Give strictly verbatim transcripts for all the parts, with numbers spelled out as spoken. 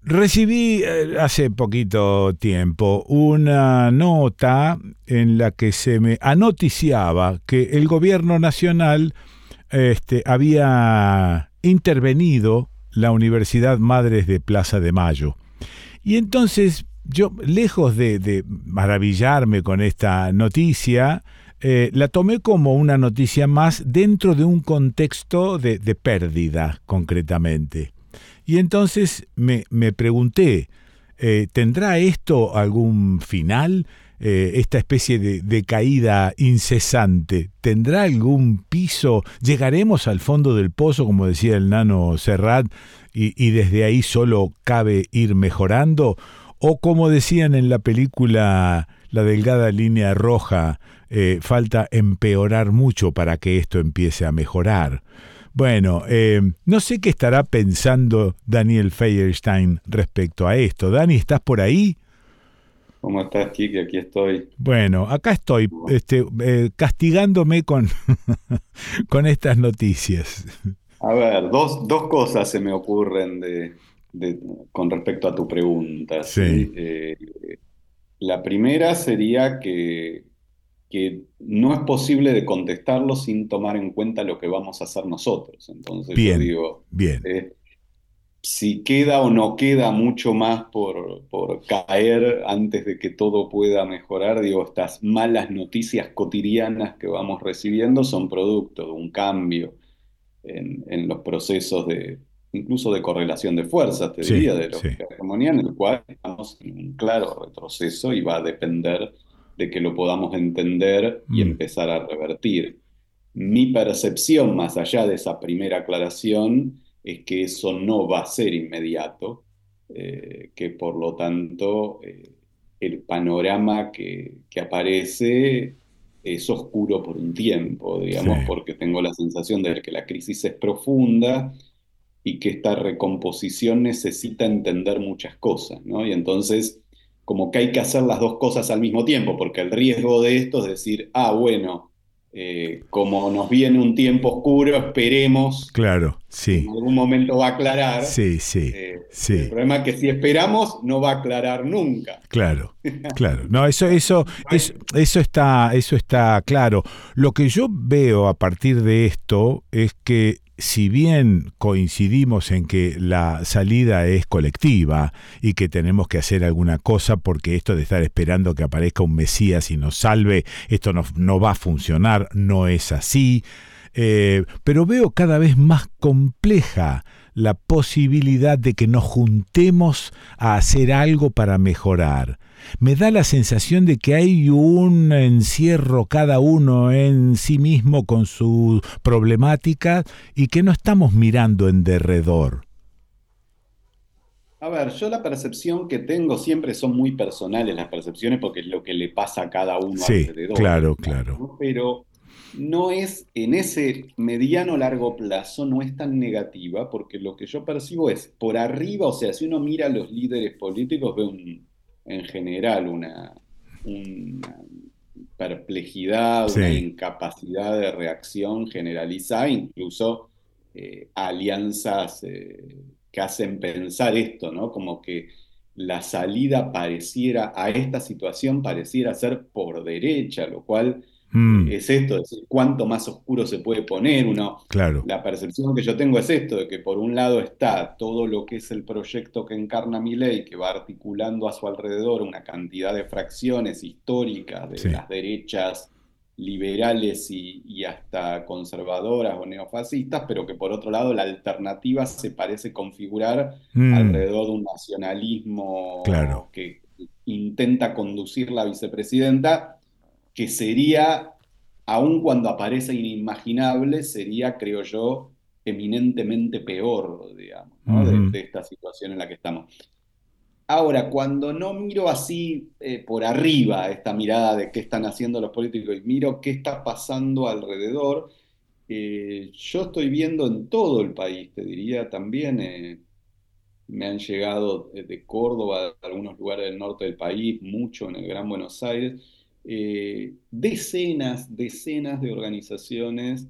Recibí eh, hace poquito tiempo una nota en la que se me anoticiaba que el gobierno nacional este, había intervenido la Universidad Madres de Plaza de Mayo. Y entonces yo, lejos de, de maravillarme con esta noticia, eh, la tomé como una noticia más dentro de un contexto de, de pérdida, concretamente. Y entonces me, me pregunté, eh, ¿tendrá esto algún final? Eh, esta especie de, de caída incesante, ¿tendrá algún piso? ¿Llegaremos al fondo del pozo, como decía el nano Serrat, y, y desde ahí solo cabe ir mejorando? O como decían en la película La delgada línea roja, eh, falta empeorar mucho para que esto empiece a mejorar. Bueno, eh, no sé qué estará pensando Daniel Feierstein respecto a esto. Dani, ¿estás por ahí? ¿Cómo estás, Kiki? Aquí estoy. Bueno, acá estoy, este, eh, castigándome con, con estas noticias. A ver, dos, dos cosas se me ocurren de, de- con respecto a tu pregunta, Sí, ¿sí? Eh, la primera sería que, que no es posible de contestarlo sin tomar en cuenta lo que vamos a hacer nosotros. Entonces yo bien, digo, bien. eh, si queda o no queda mucho más por, por caer antes de que todo pueda mejorar, digo, estas malas noticias cotidianas que vamos recibiendo son producto de un cambio en, en los procesos de, incluso de correlación de fuerzas, te Sí, diría, de sí. lógica de hegemonía, en el cual estamos en un claro retroceso y va a depender de que lo podamos entender y Mm, empezar a revertir. Mi percepción, más allá de esa primera aclaración, es que eso no va a ser inmediato, eh, que por lo tanto eh, el panorama que, que aparece es oscuro por un tiempo, sí, digamos, porque tengo la sensación de que la crisis es profunda y que esta recomposición necesita entender muchas cosas, ¿no? Y entonces, como que hay que hacer las dos cosas al mismo tiempo, porque el riesgo de esto es decir, ah, bueno, eh, como nos viene un tiempo oscuro, esperemos claro, que en sí, algún momento va a aclarar. sí, sí, Eh, y el sí. problema es que si esperamos, no va a aclarar nunca. Claro, claro. No, eso, eso, No eso, hay- eso está, eso está claro. Lo que yo veo a partir de esto es que si bien coincidimos en que la salida es colectiva y que tenemos que hacer alguna cosa porque esto de estar esperando que aparezca un Mesías y nos salve, esto no, no va a funcionar, no es así. Eh, pero veo cada vez más compleja la posibilidad de que nos juntemos a hacer algo para mejorar. Me da la sensación de que hay un encierro cada uno en sí mismo con su problemática y que no estamos mirando en derredor. A ver, yo la percepción que tengo siempre son muy personales las percepciones porque es lo que le pasa a cada uno Sí, alrededor, claro, digamos, claro. ¿no? Pero no es en ese mediano largo plazo, no es tan negativa porque lo que yo percibo es por arriba, o sea, si uno mira a los líderes políticos, ve un- en general una, una perplejidad, una Sí. incapacidad de reacción generalizada, incluso eh, alianzas eh, que hacen pensar esto, ¿no? Como que la salida pareciera, a esta situación pareciera ser por derecha, lo cual eh, Mm, es esto, es decir, cuánto más oscuro se puede poner uno. claro. La percepción que yo tengo es esto, de que por un lado está todo lo que es el proyecto que encarna Milei, que va articulando a su alrededor una cantidad de fracciones históricas de Sí. las derechas liberales y, y hasta conservadoras o neofascistas, pero que por otro lado la alternativa se parece configurar Mm, alrededor de un claro. nacionalismo que intenta conducir la vicepresidenta, que sería, aun cuando aparece inimaginable, sería, creo yo, eminentemente peor, digamos, ¿no? de, Ujú. de esta situación en la que estamos. Ahora, cuando no miro así eh, por arriba esta mirada de qué están haciendo los políticos y miro qué está pasando alrededor, eh, yo estoy viendo en todo el país, te diría también, eh, me han llegado eh, de Córdoba, de algunos lugares del norte del país, mucho en el Gran Buenos Aires, eh, decenas, decenas de organizaciones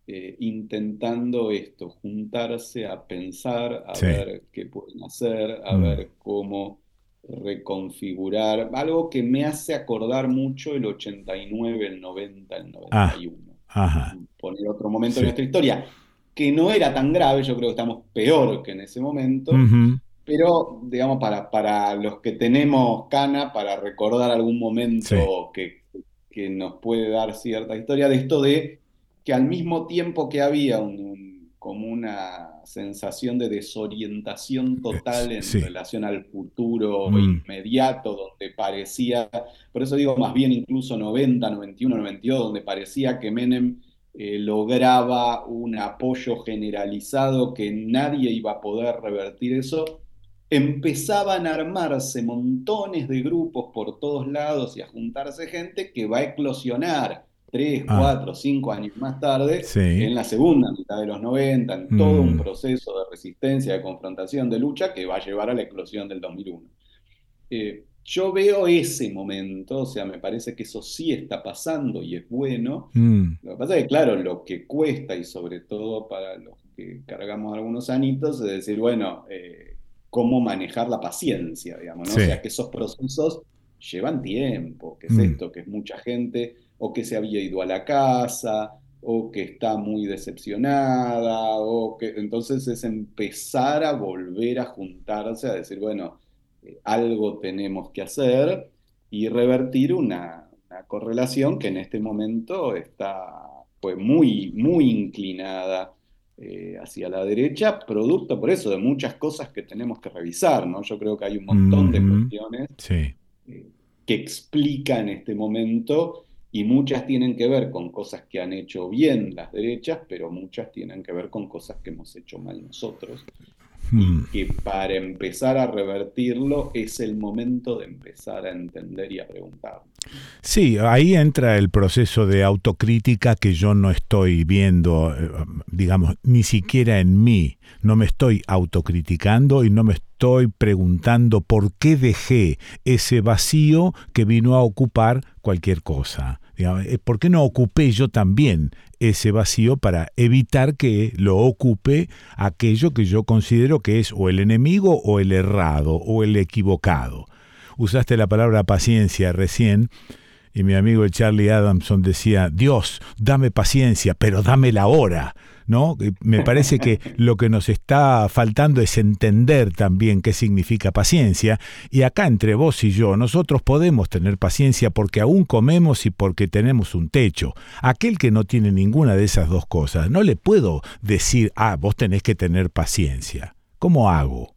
eh, intentando esto, juntarse a pensar, a sí. ver qué pueden hacer, a Mm, ver cómo reconfigurar, algo que me hace acordar mucho el ochenta y nueve, el noventa, el noventa ah, y uno. ajá, Poner otro momento de sí. nuestra historia, que no era tan grave, yo creo que estamos peor que en ese momento, Ujú, pero, digamos, para, para los que tenemos cana, para recordar algún sí, momento que, que nos puede dar cierta historia de esto de que al mismo tiempo que había un, un- como una sensación de desorientación eh, total en sí. relación al futuro Mm, inmediato, donde parecía, por eso digo más bien incluso noventa, noventa y uno, noventa y dos, donde parecía que Menem eh, lograba un apoyo generalizado, que nadie iba a poder revertir eso, empezaban a armarse montones de grupos por todos lados y a juntarse gente que va a eclosionar tres, ah, cuatro, cinco años más tarde, sí. en la segunda mitad de los noventa, en todo un Mm, proceso de resistencia, de confrontación, de lucha que va a llevar a la eclosión del dos mil uno. Eh, yo veo ese momento, o sea, me parece que eso sí está pasando y es bueno. mm, Lo que pasa es que, claro, lo que cuesta, y sobre todo para los que cargamos algunos anitos, es decir, bueno, eh, cómo manejar la paciencia, digamos, ¿no? O sea, sí. que esos procesos llevan tiempo, que es Mm, esto, que es mucha gente, o que se había ido a la casa, o que está muy decepcionada, o que entonces es empezar a volver a juntarse, a decir, bueno, eh, algo tenemos que hacer y revertir una, una correlación que en este momento está pues, muy, muy inclinada eh, hacia la derecha, producto por eso de muchas cosas que tenemos que revisar, ¿no? Yo creo que hay un montón de ujú, cuestiones sí. eh, que explican este momento y muchas tienen que ver con cosas que han hecho bien las derechas, pero muchas tienen que ver con cosas que hemos hecho mal nosotros Mm. y que para empezar a revertirlo es el momento de empezar a entender y a preguntar. Sí, ahí entra el proceso de autocrítica que yo no estoy viendo, eh, digamos, ni siquiera en mí. No me estoy autocriticando y no me estoy preguntando por qué dejé ese vacío que vino a ocupar cualquier cosa. Digamos, eh, ¿por qué no ocupé yo también ese vacío para evitar que lo ocupe aquello que yo considero que es o el enemigo o el errado o el equivocado? Usaste la palabra paciencia recién y mi amigo el Charlie Adamson decía, Dios, dame paciencia, pero dámela ahora, ¿no? Me parece que lo que nos está faltando es entender también qué significa paciencia, y acá entre vos y yo, nosotros podemos tener paciencia porque aún comemos y porque tenemos un techo. Aquel que no tiene ninguna de esas dos cosas, no le puedo decir, ah, vos tenés que tener paciencia. ¿Cómo hago?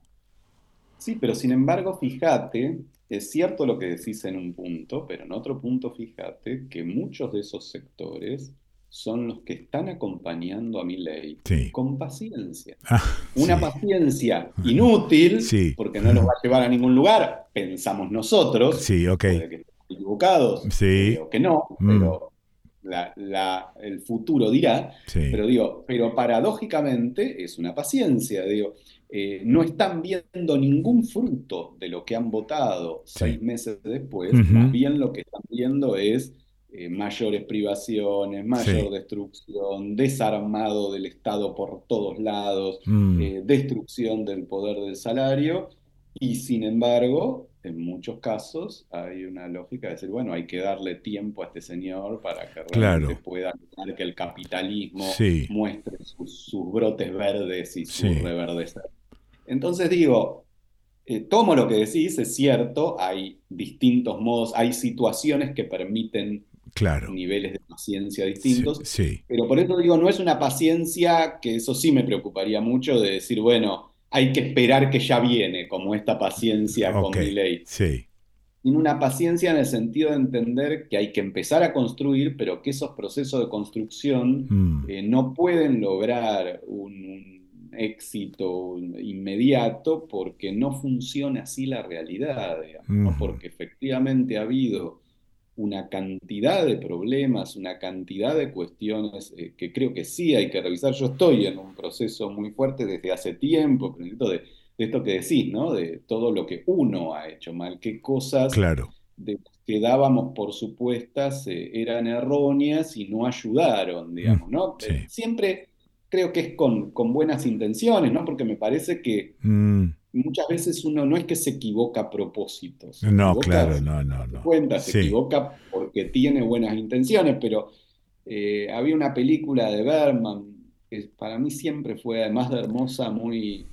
Sí, pero sin embargo, fíjate, es cierto lo que decís en un punto, pero en otro punto fíjate que muchos de esos sectores son los que están acompañando a Milei Sí. con paciencia. Ah, Una sí. paciencia inútil, Sí. porque no los va a llevar a ningún lugar, pensamos nosotros, Sí, ok. puede que estén equivocados eh, Sí. o que no, Mm, pero la- la- el futuro dirá, sí. pero digo, pero paradójicamente es una paciencia, digo, eh, no están viendo ningún fruto de lo que han votado Sí. seis meses después, más Ujú, bien lo que están viendo es eh, mayores privaciones, mayor sí. destrucción, desarmado del Estado por todos lados, Mm, eh, destrucción del poder del salario, y sin embargo, en muchos casos hay una lógica de decir, bueno, hay que darle tiempo a este señor para que realmente claro. pueda lograr que el capitalismo Sí. muestre sus, sus brotes verdes y su Sí. reverdecer. Entonces digo, eh, tomo lo que decís, es cierto, hay distintos modos, hay situaciones que permiten Claro. niveles de paciencia Sí. distintos, Sí. pero por eso digo, no es una paciencia que eso sí me preocuparía mucho de decir, bueno, hay que esperar que ya viene, como esta paciencia Ok. con mi ley. Sí. Sino una paciencia en el sentido de entender que hay que empezar a construir, pero que esos procesos de construcción Mm, eh, no pueden lograr un, un éxito inmediato porque no funciona así la realidad, digamos, ¿no? ujú, Porque efectivamente ha habido una cantidad de problemas, una cantidad de cuestiones eh, que creo que sí hay que revisar. Yo estoy en un proceso muy fuerte desde hace tiempo, pero de, de esto que decís, ¿no? De todo lo que uno ha hecho mal, qué cosas claro. de las que dábamos por supuestas eh, eran erróneas y no ayudaron, Mm, digamos, ¿no? Eh, sí. siempre creo que es con, con buenas intenciones, ¿no? Porque me parece que Mm, muchas veces uno no es que se equivoca a propósito, se no, equivoca claro, sin no, no, darse no. cuenta, se Sí. equivoca porque tiene buenas intenciones, pero eh, había una película de Bergman que para mí siempre fue, además de hermosa, muy,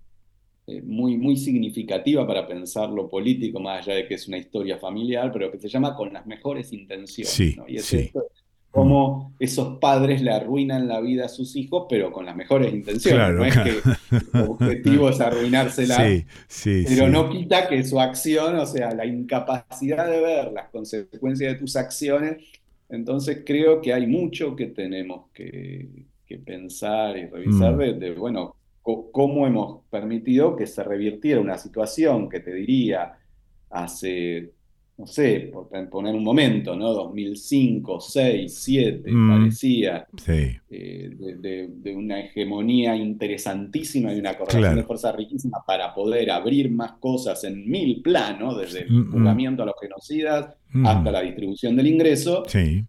eh, muy, muy significativa para pensar lo político, más allá de que es una historia familiar, pero que se llama Con las mejores intenciones, Sí, ¿no? Y es sí. esto, Mm, cómo esos padres le arruinan la vida a sus hijos, pero con las mejores intenciones, no claro, es claro. que el objetivo es Sí, arruinársela, sí, pero sí. no quita que su acción, o sea, la incapacidad de ver las consecuencias de tus acciones, entonces creo que hay mucho que tenemos que, que pensar y revisar Mm, de, de, bueno, co- cómo hemos permitido que se revirtiera una situación que te diría hace, no sé, por poner un momento, ¿no? dos mil cinco, seis, siete, mm, parecía sí, eh, de, de- de una hegemonía interesantísima y una correlación de claro. fuerza riquísima para poder abrir más cosas en mil planos, desde el Mm, mm, juzgamiento a los genocidas hasta mm, la distribución del ingreso, sí,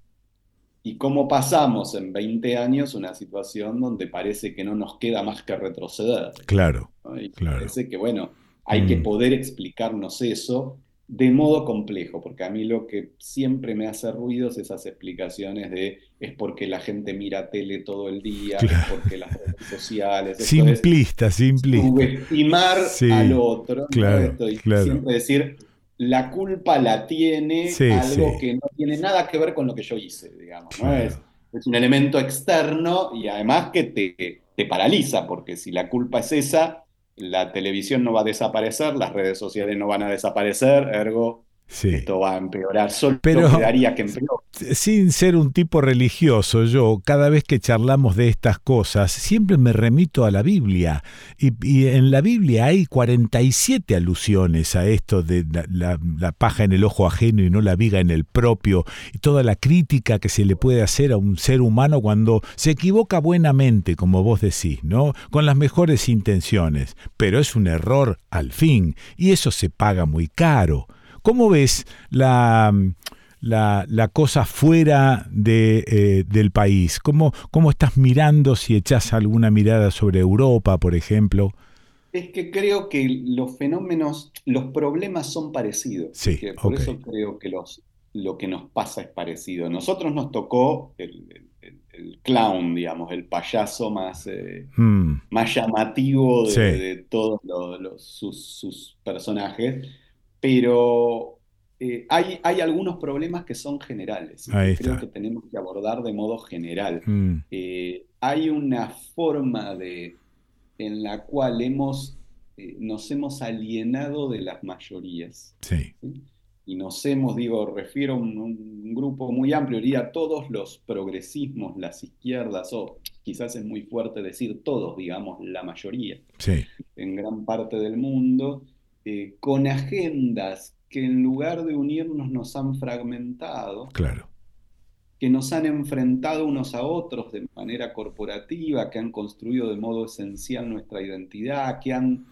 y cómo pasamos en veinte años una situación donde parece que no nos queda más que retroceder, digamos, claro, ¿no? Y claro. parece que, bueno, hay que Mm, poder explicarnos eso de modo complejo, porque a mí lo que siempre me hace ruido es esas explicaciones de es porque la gente mira tele todo el día, es claro. porque las redes sociales, esto es Simplista, simplista. subestimar al Sí, otro, ¿no? claro, Esto, y claro. siempre decir, la culpa la tiene Sí, algo sí, que no tiene nada que ver con lo que yo hice, digamos, ¿no? Es, claro. es un elemento externo y además que te, te paraliza, porque si la culpa es esa, la televisión no va a desaparecer, las redes sociales no van a desaparecer, ergo, Sí. esto va a empeorar, solo Pero quedaría que empeore. sin ser un tipo religioso, yo cada vez que charlamos de estas cosas siempre me remito a la Biblia. Y, y en la Biblia hay cuarenta y siete alusiones a esto de la, la- la paja en el ojo ajeno y no la viga en el propio. Y toda la crítica que se le puede hacer a un ser humano cuando se equivoca buenamente, como vos decís, ¿no? Con las mejores intenciones. Pero es un error al fin. Y eso se paga muy caro. ¿Cómo ves la, la, la cosa fuera de, eh, del país? ¿Cómo, ¿Cómo estás mirando si echás alguna mirada sobre Europa, por ejemplo? Es que creo que los fenómenos, los problemas son parecidos y Sí, que por ok. eso creo que los, lo que nos pasa es parecido. A nosotros nos tocó el, el- el- el clown, digamos, el payaso más, eh, Mm, más llamativo de, sí, de todos los, los- sus, sus personajes, pero eh, hay, hay algunos problemas que son generales y ahí que creo que está. tenemos que abordar de modo general. Mm, Eh, hay una forma de, en la cual hemos, eh, nos hemos alienado de las mayorías, sí, ¿sí? Y nos hemos, digo, refiero a un, un grupo muy amplio, diría todos los progresismos, las izquierdas, o quizás es muy fuerte decir todos, digamos, la mayoría, sí, en gran parte del mundo, eh, con agendas que en lugar de unirnos nos han fragmentado, claro. que nos han enfrentado unos a otros de manera corporativa, que han construido de modo esencial nuestra identidad, que han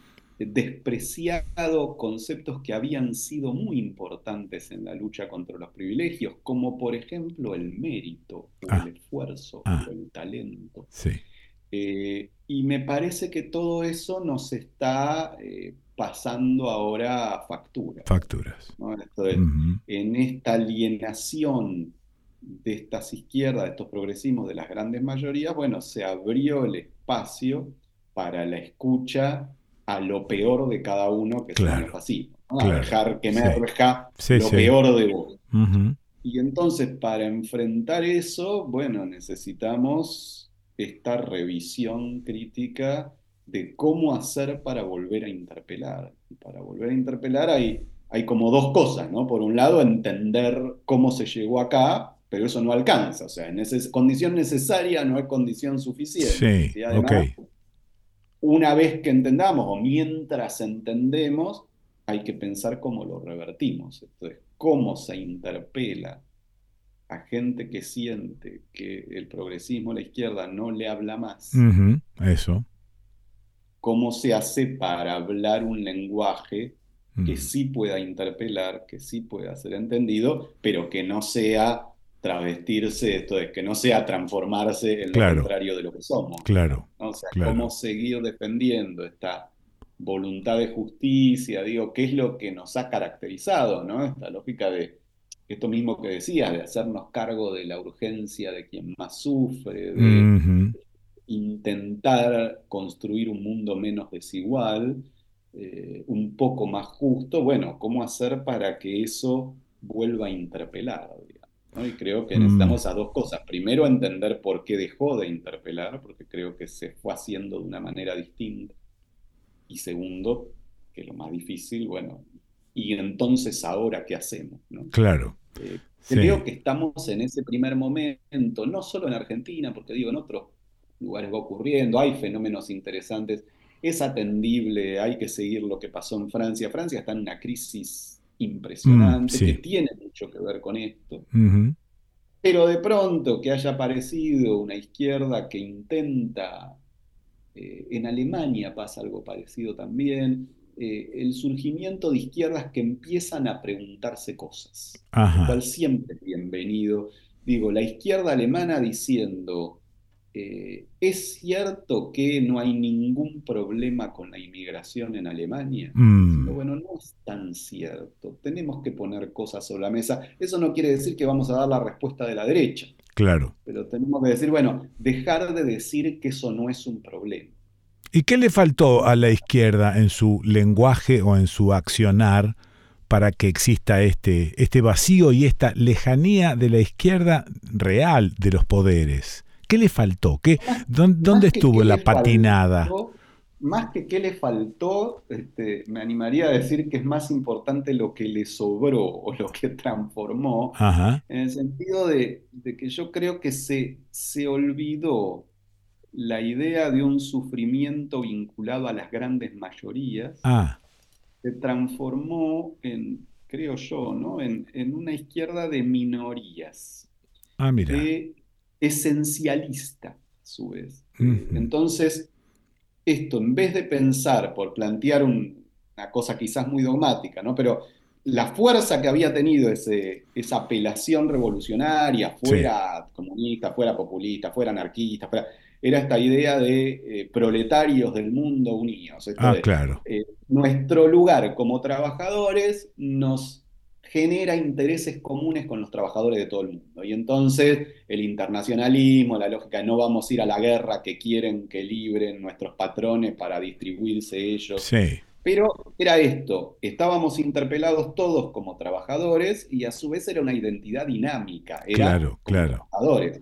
despreciado conceptos que habían sido muy importantes en la lucha contra los privilegios, como por ejemplo el mérito o el Ah, esfuerzo o ah, el talento. sí. Eh, y me parece que todo eso nos está eh, pasando ahora a factura, Facturas. ¿no? Esto es, Ujú, en esta alienación de estas izquierdas, de estos progresismos, de las grandes mayorías, bueno, se abrió el espacio para la escucha a lo peor de cada uno, que son los claro, fascismos, ¿no? A claro. dejar que Sí, emerja sí, lo sí. peor de vos. Ujú, Y entonces, para enfrentar eso, bueno, necesitamos esta revisión crítica de cómo hacer para volver a interpelar. Y para volver a interpelar hay, hay como dos cosas, ¿no? Por un lado, entender cómo se llegó acá, pero eso no alcanza. O sea, en esa condición necesaria no es condición suficiente. sí, ¿Sí? ok. Además, una vez que entendamos o mientras entendemos, hay que pensar cómo lo revertimos. Entonces, cómo se interpela a gente que siente que el progresismo, la izquierda, no le habla más, Ujú, eso. cómo se hace para hablar un lenguaje que Mm. sí pueda interpelar, que sí pueda ser entendido, pero que no sea travestirse, esto es, que no sea transformarse en lo Claro, contrario de lo que somos, claro, digamos, ¿no? O sea, cómo claro. seguir defendiendo esta voluntad de justicia, digo, qué es lo que nos ha caracterizado, ¿no? Esta lógica de esto mismo que decías, de hacernos cargo de la urgencia de quien más sufre, de Ujú. intentar construir un mundo menos desigual, eh, un poco más justo. Bueno, ¿cómo hacer para que eso vuelva a interpelar, digamos, ¿no? Y creo que Mm, necesitamos esas dos cosas. Primero, entender por qué dejó de interpelar, porque creo que se fue haciendo de una manera distinta. Y segundo, que lo más difícil, bueno, y entonces ahora, ¿qué hacemos, no? claro, Eh, sí. Creo que estamos en ese primer momento, no solo en Argentina, porque digo, en otros lugares va ocurriendo, hay fenómenos interesantes, es atendible, hay que seguir lo que pasó en Francia. Francia está en una crisis Mm, impresionante que sí. tiene mucho que ver con esto, Ujú. pero de pronto que haya aparecido una izquierda que intenta eh, en Alemania pasa algo parecido también, eh, el surgimiento de izquierdas que empiezan a preguntarse cosas, lo cual Ajá. siempre es bienvenido. Digo, la izquierda alemana diciendo, eh, ¿es cierto que no hay ningún problema con la inmigración en Alemania? Diciendo, Mm, bueno, no es tan cierto, tenemos que poner cosas sobre la mesa. Eso no quiere decir que vamos a dar la respuesta de la derecha, claro. pero tenemos que decir, bueno, dejar de decir que eso no es un problema. ¿Y qué le faltó a la izquierda en su lenguaje o en su accionar para que exista este, este vacío y esta lejanía de la izquierda real de los poderes? ¿Qué le faltó? ¿Qué, Más, dónde, ¿Dónde más que estuvo qué la le patinada? faltó, más que qué le faltó, este, me animaría a decir que es más importante lo que le sobró o lo que transformó, Ajá. en el sentido de, de que yo creo que se, se olvidó la idea de un sufrimiento vinculado a las grandes mayorías, Ah, se transformó en, creo yo, ¿no? en, en una izquierda de minorías, ah, mira. de esencialista, a su vez. Eh, Ujú. entonces, esto, en vez de pensar por plantear un- una cosa quizás muy dogmática, ¿no? Pero la fuerza que había tenido ese, esa apelación revolucionaria, Sí. fuera comunista, fuera populista, fuera anarquista, fuera- era esta idea de eh, proletarios del mundo unidos, esto Ah, de claro. eh, nuestro lugar como trabajadores nos genera intereses comunes con los trabajadores de todo el mundo. Y entonces el internacionalismo, la lógica de no vamos a ir a la guerra que quieren que libren nuestros patrones para distribuirse ellos. Sí. Pero era esto, estábamos interpelados todos como trabajadores y a su vez era una identidad dinámica, era Claro, como claro. trabajadores.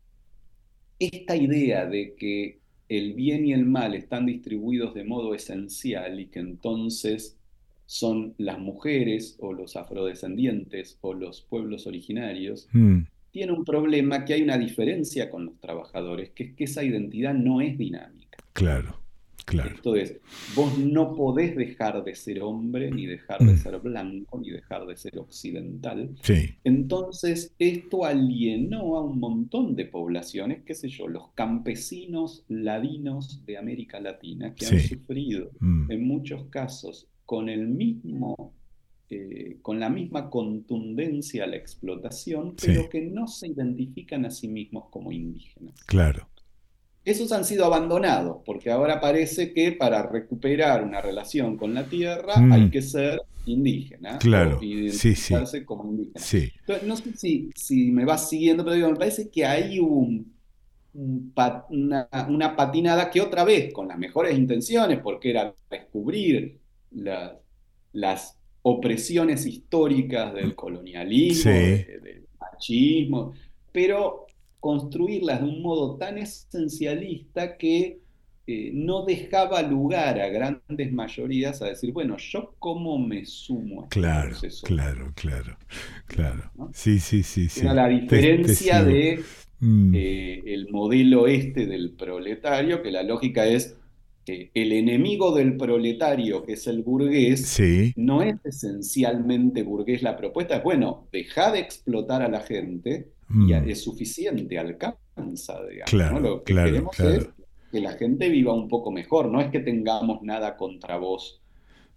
Esta idea de que el bien y el mal están distribuidos de modo esencial y que entonces son las mujeres o los afrodescendientes o los pueblos originarios, Mm, tiene un problema que hay una diferencia con los trabajadores, que es que esa identidad no es dinámica. claro, claro. Esto es, vos no podés dejar de ser hombre, ni dejar de Mm, ser blanco, ni dejar de ser occidental. sí. Entonces, esto alienó a un montón de poblaciones, qué sé yo, los campesinos ladinos de América Latina, que han Sí. sufrido Mm, en muchos casos con el mismo, eh, con la misma contundencia a la explotación, pero sí. que no se identifican a sí mismos como indígenas. Claro. Esos han sido abandonados, porque ahora parece que para recuperar una relación con la tierra hay Mm, que ser indígena o claro. Sí, sí. identificarse como indígena. Sí. Entonces, no sé si, si me vas siguiendo, pero digo, me parece que hay un, un pa- una, una patinada que otra vez, con las mejores intenciones, porque era descubrir la- las opresiones históricas Mm, del colonialismo, sí. de- del machismo, pero construirlas de un modo tan esencialista que eh, no dejaba lugar a grandes mayorías a decir, bueno, ¿yo cómo me sumo a este Claro, proceso? claro, claro, claro. ¿No? Sí, sí, sí, Era sí. la Te, te diferencia sigo. de Mm, eh, el modelo este del proletario, que la lógica es que el enemigo del proletario, que es el burgués, sí. no es esencialmente burgués la propuesta, es bueno, deja de explotar a la gente y Mm, es suficiente, alcanza, digamos, ¿no? claro, Lo que claro, queremos es claro. que la gente viva un poco mejor, no es que tengamos nada contra vos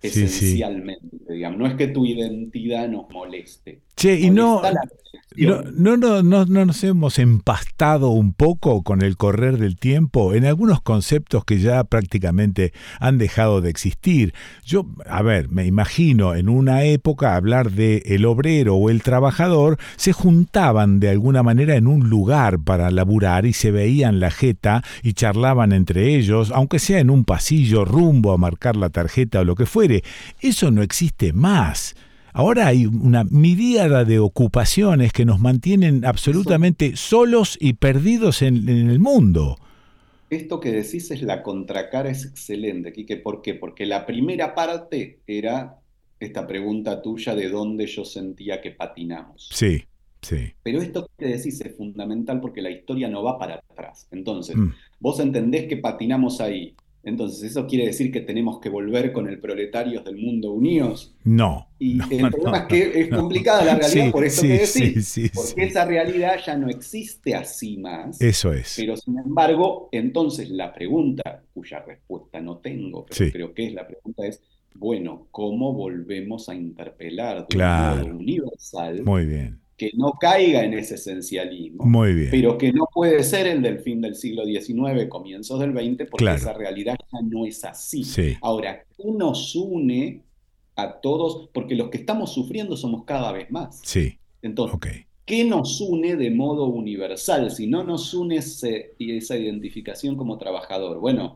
sí, sí. esencialmente, digamos. No es que tu identidad nos moleste. Che, y no, Molesta la no, percepción. no, no, no, no nos hemos empastado un poco con el correr del tiempo en algunos conceptos que ya prácticamente han dejado de existir. Yo, a ver, me imagino en una época hablar de el obrero o el trabajador, se juntaban de alguna manera en un lugar para laburar y se veían la jeta y charlaban entre ellos, aunque sea en un pasillo rumbo a marcar la tarjeta o lo que fuere. Eso no existe más. Ahora hay una miríada de ocupaciones que nos mantienen Eso, absolutamente solos y perdidos en, en el mundo. esto que decís es la contracara, es excelente, Quique. ¿Por qué? Porque la primera parte era esta pregunta tuya de dónde yo sentía que patinamos. Sí, sí. Pero esto que decís es fundamental porque la historia no va para atrás. Entonces, Mm. vos entendés que patinamos ahí. Entonces, ¿eso quiere decir que tenemos que volver con el Proletarios del Mundo unidos? No, no, Y el problema no, es no, que es no. complicada la realidad Sí, por esto que sí, sí, decís, sí, porque sí. esa realidad ya no existe así más, Eso es. pero sin embargo, entonces la pregunta, cuya respuesta no tengo, pero Sí, creo que es la pregunta es, bueno, ¿cómo volvemos a interpelar de un modo claro. universal Muy bien. que no caiga en ese esencialismo, Muy bien. pero que no puede ser el del fin del siglo diecinueve, comienzos del veinte, porque esa Claro. realidad ya no es así? Sí, Ahora, ¿qué nos une a todos? Porque los que estamos sufriendo somos cada vez más. sí. Entonces, Ok. ¿qué nos une de modo universal? Si no nos une ese, esa identificación como trabajador. Bueno,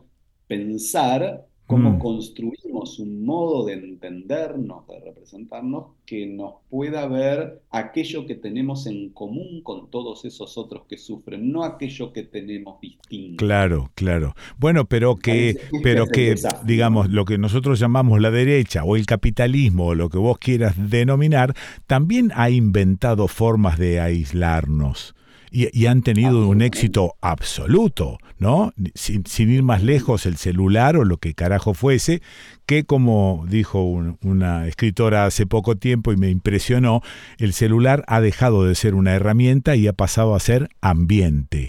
pensar cómo Mm. construimos un modo de entendernos, de representarnos, que nos pueda ver aquello que tenemos en común con todos esos otros que sufren, no aquello que tenemos distinto. Claro, claro. Bueno, pero Me que, parece que este pero es el que, desafío, digamos, ¿no? lo que nosotros llamamos la derecha o el capitalismo o lo que vos quieras denominar, también ha inventado formas de aislarnos. Y, y han tenido un Absolutamente, éxito absoluto, ¿no? Sin, sin ir más absolutamente. lejos, el celular o lo que carajo fuese, que como dijo un- una escritora hace poco tiempo y me impresionó, el celular ha dejado de ser una herramienta y ha pasado a ser ambiente.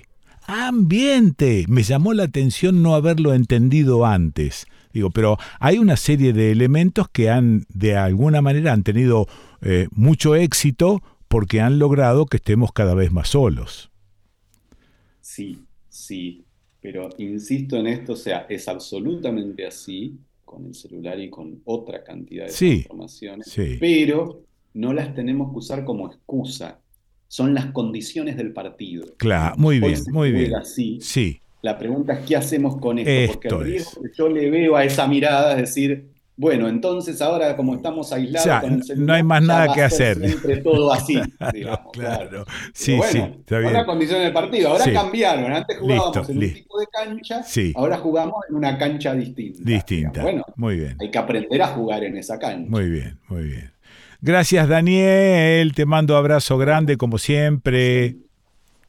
Ambiente. Me llamó la atención no haberlo entendido antes. Digo, pero hay una serie de elementos que han, de alguna manera, han tenido eh, mucho éxito porque han logrado que estemos cada vez más solos. Sí, sí, pero insisto en esto, o sea, es absolutamente así con el celular y con otra cantidad de Sí, transformaciones, sí, pero no las tenemos que usar como excusa. Son las condiciones del partido, claro, digamos. muy Hoy bien, se muy juega bien. así. Sí, La pregunta es, ¿qué hacemos con esto? Porque el esto riesgo es. que yo le veo a esa mirada es decir, bueno, entonces ahora como estamos aislados Ya, con n- el no hay celular, más ya nada va a que ser hacer. siempre todo así, Claro, digamos, claro. claro. Pero Sí, sí, bueno, está son las bien. condiciones del partido. Ahora Sí, cambiaron. Antes listo, jugábamos en un li tipo de cancha, sí, ahora jugamos en una cancha distinta, digamos. distinta. Bueno, Muy bien, hay que aprender a jugar en esa cancha. muy bien, muy bien. Gracias, Daniel. Te mando abrazo grande como siempre. Sí.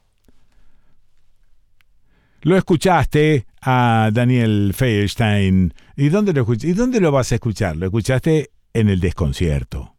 Lo escuchaste a Daniel Feierstein. ¿Y dónde lo escuch- ¿Y dónde lo vas a escuchar? Lo escuchaste en el desconcierto.